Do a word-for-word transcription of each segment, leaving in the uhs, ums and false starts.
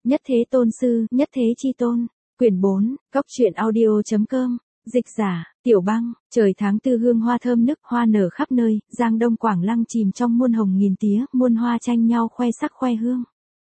Nhất Thế Tôn Sư, Nhất Thế Chi Tôn. Quyển bốn, Cóc truyện audio.com. Dịch giả, Tiểu Băng. Trời tháng tư hương hoa thơm nức, hoa nở khắp nơi, Giang Đông Quảng Lăng chìm trong muôn hồng nghìn tía, muôn hoa tranh nhau khoe sắc khoe hương.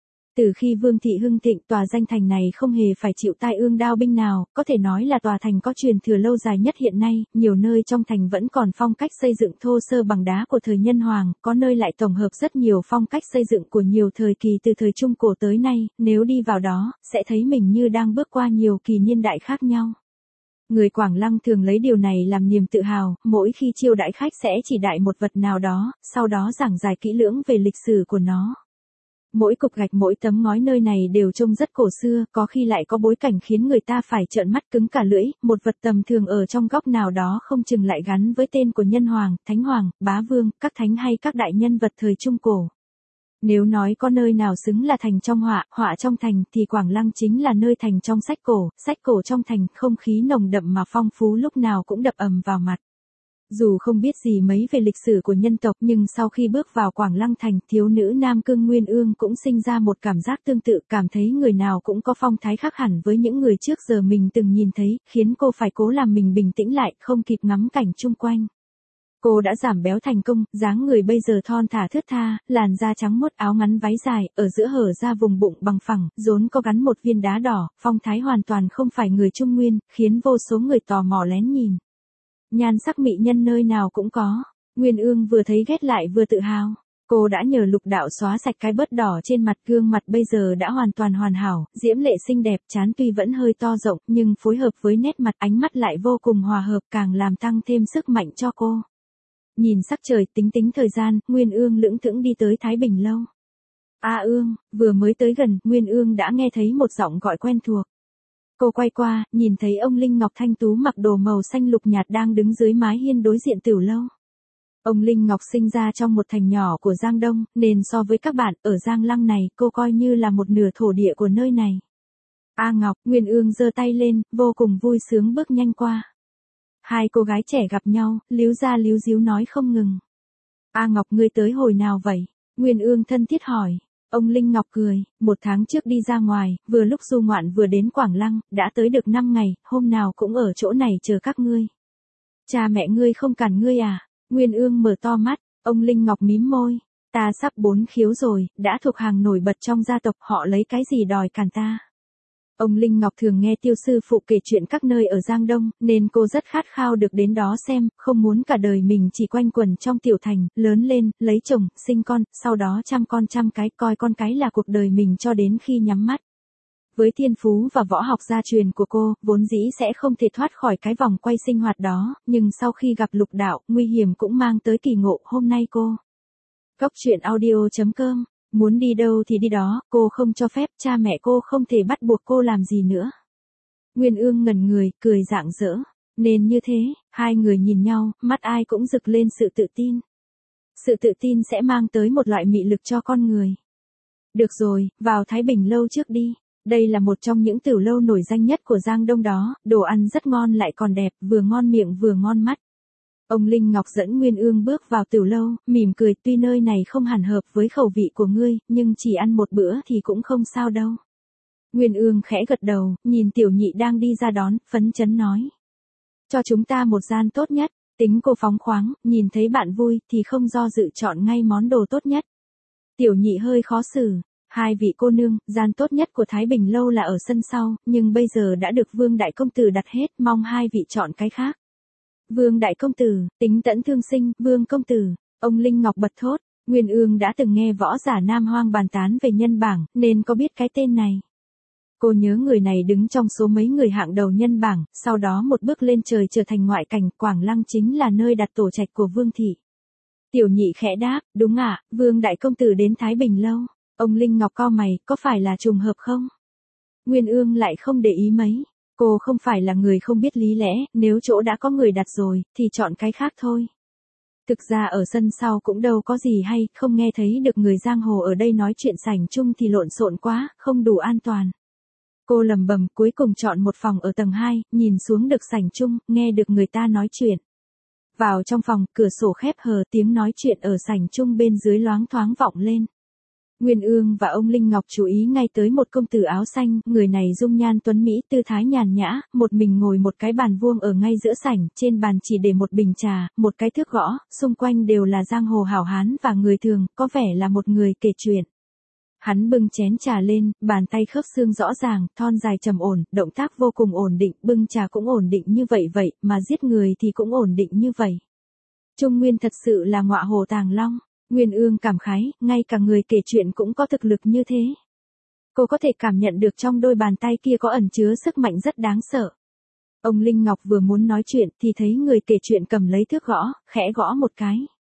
Từ khi Vương thị hưng thịnh, tòa danh thành này không hề phải chịu tai ương đao binh nào, có thể nói là tòa thành có truyền thừa lâu dài nhất hiện nay. Nhiều nơi trong thành vẫn còn phong cách xây dựng thô sơ bằng đá của thời Nhân Hoàng, có nơi lại tổng hợp rất nhiều phong cách xây dựng của nhiều thời kỳ từ thời Trung Cổ tới nay. Nếu đi vào đó, sẽ thấy mình như đang bước qua nhiều kỳ niên đại khác nhau. Người Quảng Lăng thường lấy điều này làm niềm tự hào, mỗi khi chiêu đãi khách sẽ chỉ đại một vật nào đó, sau đó giảng giải kỹ lưỡng về lịch sử của nó. Mỗi cục gạch mỗi tấm ngói nơi này đều trông rất cổ xưa, có khi lại có bối cảnh khiến người ta phải trợn mắt cứng cả lưỡi, một vật tầm thường ở trong góc nào đó không chừng lại gắn với tên của Nhân Hoàng, Thánh Hoàng, Bá Vương, các thánh hay các đại nhân vật thời Trung Cổ. Nếu nói có nơi nào xứng là thành trong họa, họa trong thành, thì Quảng Lăng chính là nơi thành trong sách cổ, sách cổ trong thành, không khí nồng đậm mà phong phú lúc nào cũng đập ầm vào mặt. Dù không biết gì mấy về lịch sử của nhân tộc nhưng sau khi bước vào Quảng Lăng thành, thiếu nữ Nam Cương Nguyên Ương cũng sinh ra một cảm giác tương tự, cảm thấy người nào cũng có phong thái khác hẳn với những người trước giờ mình từng nhìn thấy, khiến cô phải cố làm mình bình tĩnh lại, không kịp ngắm cảnh chung quanh. Cô đã giảm béo thành công, dáng người bây giờ thon thả thướt tha, làn da trắng muốt, áo ngắn váy dài, ở giữa hở ra vùng bụng bằng phẳng, rốn có gắn một viên đá đỏ, phong thái hoàn toàn không phải người Trung Nguyên, khiến vô số người tò mò lén nhìn. Nhan sắc mỹ nhân nơi nào cũng có. Nguyên Ương vừa thấy ghét lại vừa tự hào. Cô đã nhờ lục đạo xóa sạch cái bớt đỏ trên mặt, gương mặt bây giờ đã hoàn toàn hoàn hảo, diễm lệ xinh đẹp, trán tuy vẫn hơi to rộng, nhưng phối hợp với nét mặt, ánh mắt lại vô cùng hòa hợp, càng làm tăng thêm sức mạnh cho cô. Nhìn sắc trời, tính tính thời gian, Nguyên Ương lững thững đi tới Thái Bình Lâu. A Ương, vừa mới tới gần, Nguyên Ương đã nghe thấy một giọng gọi quen thuộc. Cô quay qua, nhìn thấy ông Linh Ngọc thanh tú mặc đồ màu xanh lục nhạt đang đứng dưới mái hiên đối diện Tiểu Lâu. Ông Linh Ngọc sinh ra trong một thành nhỏ của Giang Đông, nên so với các bạn ở Giang Lăng này, cô coi như là một nửa thổ địa của nơi này. A Ngọc, Nguyên Ương giơ tay lên, vô cùng vui sướng bước nhanh qua. Hai cô gái trẻ gặp nhau, líu ra líu díu nói không ngừng. A Ngọc, ngươi tới hồi nào vậy? Nguyên Ương thân thiết hỏi. Ông Linh Ngọc cười, một tháng trước đi ra ngoài, vừa lúc du ngoạn vừa đến Quảng Lăng, đã tới được năm ngày, hôm nào cũng ở chỗ này chờ các ngươi. Cha mẹ ngươi không cản ngươi à? Nguyên Ương mở to mắt, ông Linh Ngọc mím môi. Ta sắp bốn khiếu rồi, đã thuộc hàng nổi bật trong gia tộc, họ lấy cái gì đòi cản ta? Ông Linh Ngọc thường nghe tiêu sư phụ kể chuyện các nơi ở Giang Đông, nên cô rất khát khao được đến đó xem, không muốn cả đời mình chỉ quanh quẩn trong tiểu thành, lớn lên, lấy chồng, sinh con, sau đó chăm con chăm cái, coi con cái là cuộc đời mình cho đến khi nhắm mắt. Với thiên phú và võ học gia truyền của cô, vốn dĩ sẽ không thể thoát khỏi cái vòng quay sinh hoạt đó, nhưng sau khi gặp lục đạo, nguy hiểm cũng mang tới kỳ ngộ, hôm nay cô. Cóc truyện audio.com. Muốn đi đâu thì đi đó, cô không cho phép, cha mẹ cô không thể bắt buộc cô làm gì nữa. Nguyên Ương ngẩn người, cười rạng rỡ. Nên như thế, hai người nhìn nhau, mắt ai cũng rực lên sự tự tin. Sự tự tin sẽ mang tới một loại mị lực cho con người. Được rồi, vào Thái Bình Lâu trước đi. Đây là một trong những tiểu lâu nổi danh nhất của Giang Đông đó, đồ ăn rất ngon lại còn đẹp, vừa ngon miệng vừa ngon mắt. Ông Linh Ngọc dẫn Nguyên Ương bước vào tiểu lâu, mỉm cười, tuy nơi này không hẳn hợp với khẩu vị của ngươi, nhưng chỉ ăn một bữa thì cũng không sao đâu. Nguyên Ương khẽ gật đầu, nhìn tiểu nhị đang đi ra đón, phấn chấn nói. Cho chúng ta một gian tốt nhất, tính cô phóng khoáng, nhìn thấy bạn vui thì không do dự chọn ngay món đồ tốt nhất. Tiểu nhị hơi khó xử. Hai vị cô nương, gian tốt nhất của Thái Bình Lâu là ở sân sau, nhưng bây giờ đã được Vương Đại Công Tử đặt hết, mong hai vị chọn cái khác. Vương Đại Công Tử, tính tẫn thương sinh, Vương Công Tử, ông Linh Ngọc bật thốt, Nguyên Ương đã từng nghe võ giả Nam Hoang bàn tán về nhân bảng, nên có biết cái tên này. Cô nhớ người này đứng trong số mấy người hạng đầu nhân bảng, sau đó một bước lên trời trở thành ngoại cảnh, Quảng Lăng chính là nơi đặt tổ trạch của Vương Thị. Tiểu nhị khẽ đáp, đúng ạ, Vương Đại Công Tử đến Thái Bình Lâu. Ông Linh Ngọc cau mày, có phải là trùng hợp không? Nguyên Ương lại không để ý mấy. Cô không phải là người không biết lý lẽ, nếu chỗ đã có người đặt rồi, thì chọn cái khác thôi. Thực ra ở sân sau cũng đâu có gì hay, không nghe thấy được người giang hồ ở đây nói chuyện sảnh chung thì lộn xộn quá, không đủ an toàn. Cô lầm bầm, cuối cùng chọn một phòng ở tầng hai, nhìn xuống được sảnh chung, nghe được người ta nói chuyện. Vào trong phòng, cửa sổ khép hờ, tiếng nói chuyện ở sảnh chung bên dưới loáng thoáng vọng lên. Nguyên Ương và ông Linh Ngọc chú ý ngay tới một công tử áo xanh, người này dung nhan tuấn mỹ, tư thái nhàn nhã, một mình ngồi một cái bàn vuông ở ngay giữa sảnh, trên bàn chỉ để một bình trà, một cái thước gõ, xung quanh đều là giang hồ hảo hán và người thường, có vẻ là một người kể chuyện. Hắn bưng chén trà lên, bàn tay khớp xương rõ ràng, thon dài trầm ổn, động tác vô cùng ổn định, bưng trà cũng ổn định như vậy vậy, mà giết người thì cũng ổn định như vậy. Trung Nguyên thật sự là ngọa hồ tàng long. Nguyên Ương cảm khái, ngay cả người kể chuyện cũng có thực lực như thế. Cô có thể cảm nhận được trong đôi bàn tay kia có ẩn chứa sức mạnh rất đáng sợ. Ông Linh Ngọc vừa muốn nói chuyện thì thấy người kể chuyện cầm lấy thước gõ, khẽ gõ một cái.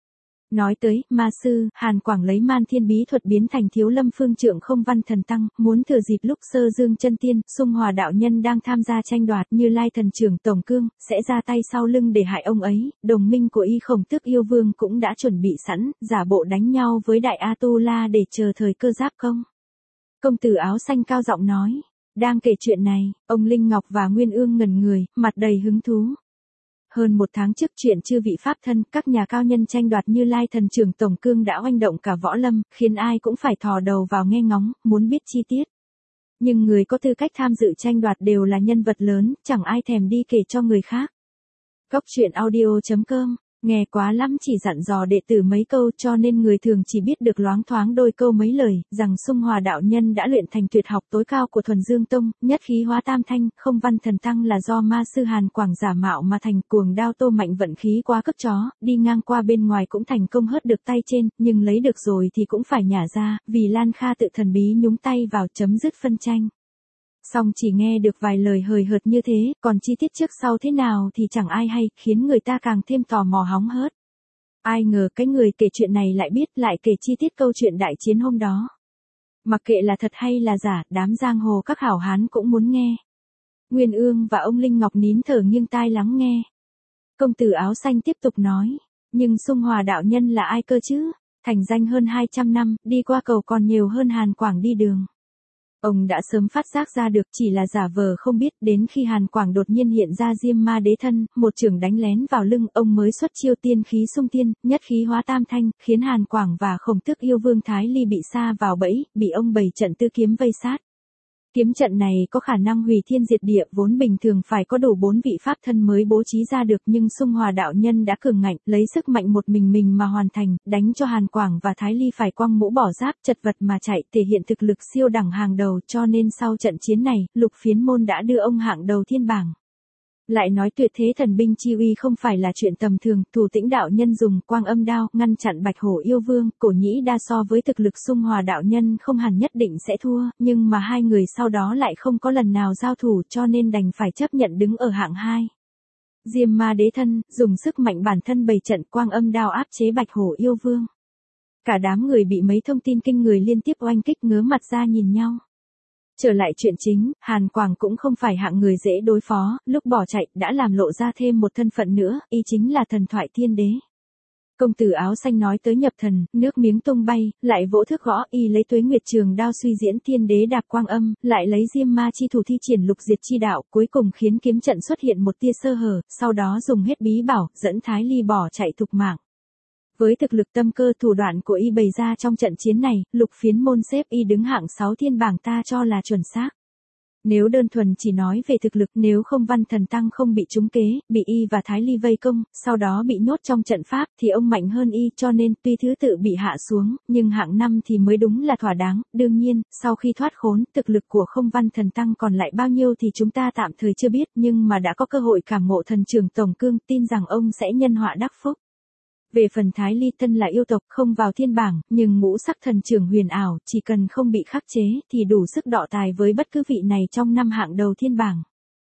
Nói tới, ma sư, Hàn Quảng lấy man thiên bí thuật biến thành thiếu lâm phương trượng không văn thần tăng, muốn thừa dịp lúc sơ dương chân tiên, Xung Hòa đạo nhân đang tham gia tranh đoạt Như Lai thần trưởng Tổng Cương, sẽ ra tay sau lưng để hại ông ấy, đồng minh của y Khổng Tước yêu vương cũng đã chuẩn bị sẵn, giả bộ đánh nhau với đại A-tu-la để chờ thời cơ giáp công. Công tử áo xanh cao giọng nói, đang kể chuyện này, ông Linh Ngọc và Nguyên Ương ngẩn người, mặt đầy hứng thú. Hơn một tháng trước chuyện chư vị pháp thân, các nhà cao nhân tranh đoạt Như Lai thần trưởng Tổng Cương đã oanh động cả võ lâm, khiến ai cũng phải thò đầu vào nghe ngóng, muốn biết chi tiết. Nhưng người có tư cách tham dự tranh đoạt đều là nhân vật lớn, chẳng ai thèm đi kể cho người khác. Góc truyện audio chấm com, nghe quá lắm chỉ dặn dò đệ tử mấy câu cho nên người thường chỉ biết được loáng thoáng đôi câu mấy lời, rằng Xung Hòa đạo nhân đã luyện thành tuyệt học tối cao của Thuần Dương Tông, nhất khí hóa tam thanh, không văn thần tăng là do ma sư Hàn Quảng giả mạo mà thành, cuồng đao Tô Mạnh vận khí quá cấp chó, đi ngang qua bên ngoài cũng thành công hớt được tay trên, nhưng lấy được rồi thì cũng phải nhả ra, vì Lan Kha tự thần bí nhúng tay vào chấm dứt phân tranh. Xong chỉ nghe được vài lời hời hợt như thế, còn chi tiết trước sau thế nào thì chẳng ai hay, khiến người ta càng thêm tò mò hóng hớt. Ai ngờ cái người kể chuyện này lại biết, lại kể chi tiết câu chuyện đại chiến hôm đó. Mặc kệ là thật hay là giả, đám giang hồ các hảo hán cũng muốn nghe. Nguyên Ương và ông Linh Ngọc nín thở nghiêng tai lắng nghe. Công tử áo xanh tiếp tục nói, nhưng Xung Hòa đạo nhân là ai cơ chứ? Thành danh hơn hai trăm năm, đi qua cầu còn nhiều hơn Hàn Quảng đi đường. Ông đã sớm phát giác ra được, chỉ là giả vờ không biết, đến khi Hàn Quảng đột nhiên hiện ra Diêm Ma Đế thân, một chưởng đánh lén vào lưng, ông mới xuất chiêu tiên khí xung thiên, nhất khí hóa tam thanh, khiến Hàn Quảng và Khổng Tước yêu vương Thái Ly bị sa vào bẫy, bị ông bày trận tư kiếm vây sát. Kiếm trận này có khả năng hủy thiên diệt địa, vốn bình thường phải có đủ bốn vị pháp thân mới bố trí ra được, nhưng Xung Hòa đạo nhân đã cường ngạnh, lấy sức mạnh một mình mình mà hoàn thành, đánh cho Hàn Quảng và Thái Ly phải quăng mũ bỏ giáp, chật vật mà chạy, thể hiện thực lực siêu đẳng hàng đầu, cho nên sau trận chiến này, Lục Phiến Môn đã đưa ông hạng đầu thiên bảng. Lại nói tuyệt thế thần binh chi uy không phải là chuyện tầm thường, Thủ Tĩnh đạo nhân dùng Quang Âm đao ngăn chặn Bạch Hổ yêu vương, Cổ Nhĩ Đa so với thực lực Xung Hòa đạo nhân không hẳn nhất định sẽ thua, nhưng mà hai người sau đó lại không có lần nào giao thủ, cho nên đành phải chấp nhận đứng ở hạng hai. Diêm Ma Đế thân, dùng sức mạnh bản thân bày trận Quang Âm đao áp chế Bạch Hổ yêu vương. Cả đám người bị mấy thông tin kinh người liên tiếp oanh kích ngớ mặt ra nhìn nhau. Trở lại chuyện chính, Hàn Quảng cũng không phải hạng người dễ đối phó, lúc bỏ chạy đã làm lộ ra thêm một thân phận nữa, y chính là thần thoại thiên đế. Công tử áo xanh nói tới nhập thần, nước miếng tung bay, lại vỗ thước gõ, y lấy Tuế Nguyệt trường đao suy diễn thiên đế đạp quang âm, lại lấy Diêm Ma chi thủ thi triển lục diệt chi đạo, cuối cùng khiến kiếm trận xuất hiện một tia sơ hở, sau đó dùng hết bí bảo, dẫn Thái Ly bỏ chạy thục mạng. Với thực lực tâm cơ thủ đoạn của y bày ra trong trận chiến này, Lục Phiến Môn xếp y đứng hạng sáu thiên bảng ta cho là chuẩn xác. Nếu đơn thuần chỉ nói về thực lực, nếu không văn thần tăng không bị trúng kế, bị y và Thái Ly vây công, sau đó bị nhốt trong trận pháp thì ông mạnh hơn y, cho nên tuy thứ tự bị hạ xuống, nhưng hạng năm thì mới đúng là thỏa đáng. Đương nhiên, sau khi thoát khốn, thực lực của không văn thần tăng còn lại bao nhiêu thì chúng ta tạm thời chưa biết, nhưng mà đã có cơ hội cảm ngộ thần trưởng Tổng Cương, tin rằng ông sẽ nhân họa đắc phúc. Về phần Thái Ly thân là yêu tộc không vào thiên bảng, nhưng ngũ sắc thần trưởng huyền ảo, chỉ cần không bị khắc chế, thì đủ sức đọ tài với bất cứ vị này trong năm hạng đầu thiên bảng.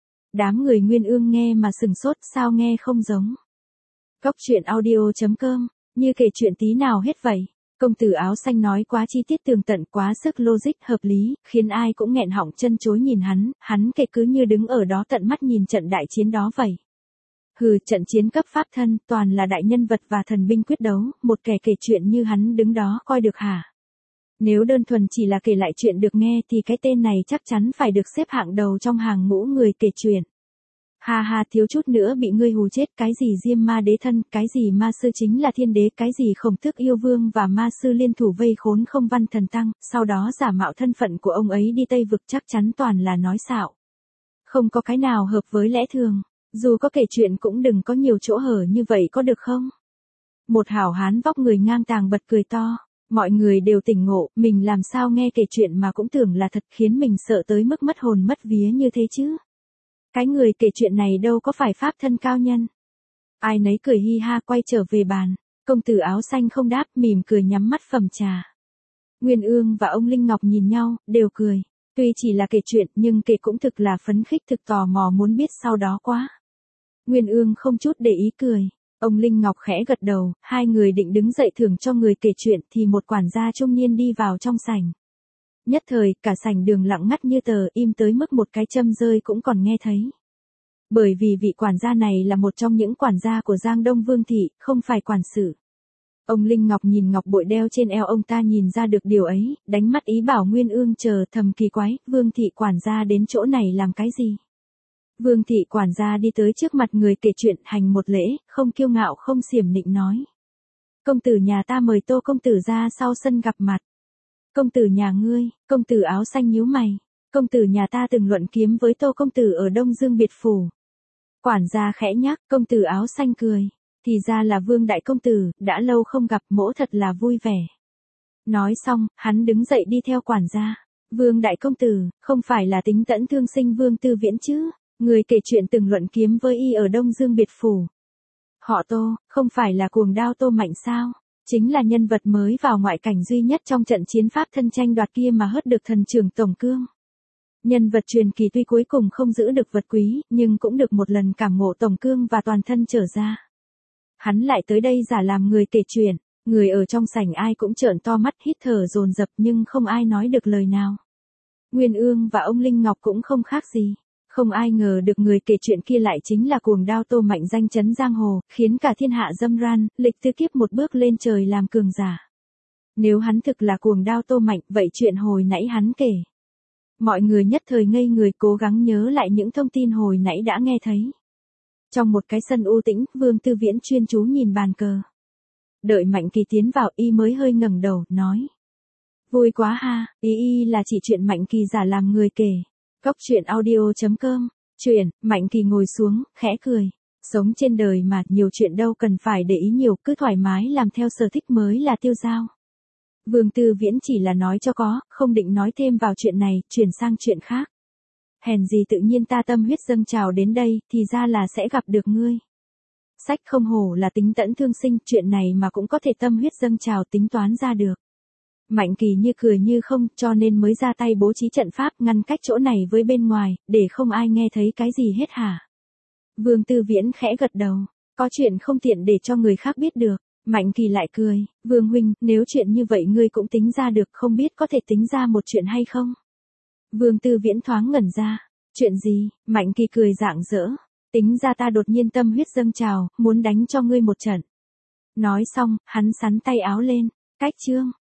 Đám người Nguyên Ương nghe mà sừng sốt, sao nghe không giống. Góc truyện audio chấm com, như kể chuyện tí nào hết vậy. Công tử áo xanh nói quá chi tiết tường tận, quá sức logic hợp lý, khiến ai cũng nghẹn họng chân chối nhìn hắn, hắn kể cứ như đứng ở đó tận mắt nhìn trận đại chiến đó vậy. Hừ, trận chiến cấp pháp thân, toàn là đại nhân vật và thần binh quyết đấu, một kẻ kể chuyện như hắn đứng đó coi được hả? Nếu đơn thuần chỉ là kể lại chuyện được nghe thì cái tên này chắc chắn phải được xếp hạng đầu trong hàng ngũ người kể chuyện. Ha ha, thiếu chút nữa bị ngươi hù chết, cái gì Diêm Ma Đế thân, cái gì ma sư chính là thiên đế, cái gì Khổng Tước yêu vương và ma sư liên thủ vây khốn Không Văn Thần Tăng, sau đó giả mạo thân phận của ông ấy đi Tây Vực, chắc chắn toàn là nói xạo. Không có cái nào hợp với lẽ thường, dù có kể chuyện cũng đừng có nhiều chỗ hở như vậy có được không? Một hảo hán vóc người ngang tàng bật cười to. Mọi người đều tỉnh ngộ, mình làm sao nghe kể chuyện mà cũng tưởng là thật, khiến mình sợ tới mức mất hồn mất vía như thế chứ. Cái người kể chuyện này đâu có phải pháp thân cao nhân. Ai nấy cười hi ha quay trở về bàn. Công tử áo xanh không đáp, mỉm cười nhắm mắt phẩm trà. Nguyên Ương và ông Linh Ngọc nhìn nhau, đều cười. Tuy chỉ là kể chuyện nhưng kể cũng thực là phấn khích, thực tò mò muốn biết sau đó quá. Nguyên Ương không chút để ý cười. Ông Linh Ngọc khẽ gật đầu, hai người định đứng dậy thưởng cho người kể chuyện thì một quản gia trung niên đi vào trong sảnh. Nhất thời, cả sảnh đường lặng ngắt như tờ, im tới mức một cái châm rơi cũng còn nghe thấy. Bởi vì vị quản gia này là một trong những quản gia của Giang Đông Vương Thị, không phải quản sự. Ông Linh Ngọc nhìn ngọc bội đeo trên eo ông ta nhìn ra được điều ấy, đánh mắt ý bảo Nguyên Ương chờ, thầm kỳ quái, Vương Thị quản gia đến chỗ này làm cái gì? Vương Thị quản gia đi tới trước mặt người kể chuyện, hành một lễ, không kiêu ngạo không xiểm nịnh nói. Công tử nhà ta mời Tô công tử ra sau sân gặp mặt. Công tử nhà ngươi, công tử áo xanh nhíu mày. Công tử nhà ta từng luận kiếm với Tô công tử ở Đông Dương biệt phủ. Quản gia khẽ nhắc, công tử áo xanh cười. Thì ra là Vương đại công tử, đã lâu không gặp, mỗ thật là vui vẻ. Nói xong, hắn đứng dậy đi theo quản gia. Vương đại công tử, không phải là Tính Tẫn thương sinh Vương Tư Viễn chứ? Người kể chuyện từng luận kiếm với y ở Đông Dương biệt phủ. Họ Tô, không phải là cuồng đao Tô Mạnh sao? Chính là nhân vật mới vào ngoại cảnh duy nhất trong trận chiến pháp thân tranh đoạt kia mà hớt được thần trưởng Tổng Cương. Nhân vật truyền kỳ tuy cuối cùng không giữ được vật quý, nhưng cũng được một lần cảm ngộ Tổng Cương và toàn thân trở ra. Hắn lại tới đây giả làm người kể chuyện, người ở trong sảnh ai cũng trợn to mắt hít thở dồn dập nhưng không ai nói được lời nào. Nguyên Ương và ông Linh Ngọc cũng không khác gì. Không ai ngờ được người kể chuyện kia lại chính là cuồng đao Tô Mạnh danh chấn giang hồ, khiến cả thiên hạ dâm ran, lịch tư kiếp một bước lên trời làm cường giả. Nếu hắn thực là cuồng đao Tô Mạnh, vậy chuyện hồi nãy hắn kể. Mọi người nhất thời ngây người cố gắng nhớ lại những thông tin hồi nãy đã nghe thấy. Trong một cái sân u tĩnh, Vương Tư Viễn chuyên chú nhìn bàn cờ. Đợi Mạnh Kỳ tiến vào y mới hơi ngẩng đầu, nói. Vui quá ha, ý y là chỉ chuyện Mạnh Kỳ giả làm người kể. Cốc truyện audio chấm com, chuyện, Mạnh Kỳ ngồi xuống, khẽ cười. Sống trên đời mà, nhiều chuyện đâu cần phải để ý nhiều, cứ thoải mái làm theo sở thích mới là tiêu dao. Vương Tư Viễn chỉ là nói cho có, không định nói thêm vào chuyện này, chuyển sang chuyện khác. Hèn gì tự nhiên ta tâm huyết dâng trào đến đây, thì ra là sẽ gặp được ngươi. Sách không hổ là Tính Tẫn thương sinh, chuyện này mà cũng có thể tâm huyết dâng trào tính toán ra được. Mạnh Kỳ như cười như không, cho nên mới ra tay bố trí trận pháp ngăn cách chỗ này với bên ngoài, để không ai nghe thấy cái gì hết hả? Vương Tư Viễn khẽ gật đầu, có chuyện không tiện để cho người khác biết được. Mạnh Kỳ lại cười, Vương huynh, nếu chuyện như vậy ngươi cũng tính ra được, không biết có thể tính ra một chuyện hay không? Vương Tư Viễn thoáng ngẩn ra, chuyện gì? Mạnh Kỳ cười rạng rỡ, tính ra ta đột nhiên tâm huyết dâng trào, muốn đánh cho ngươi một trận. Nói xong, hắn sắn tay áo lên, cách chương.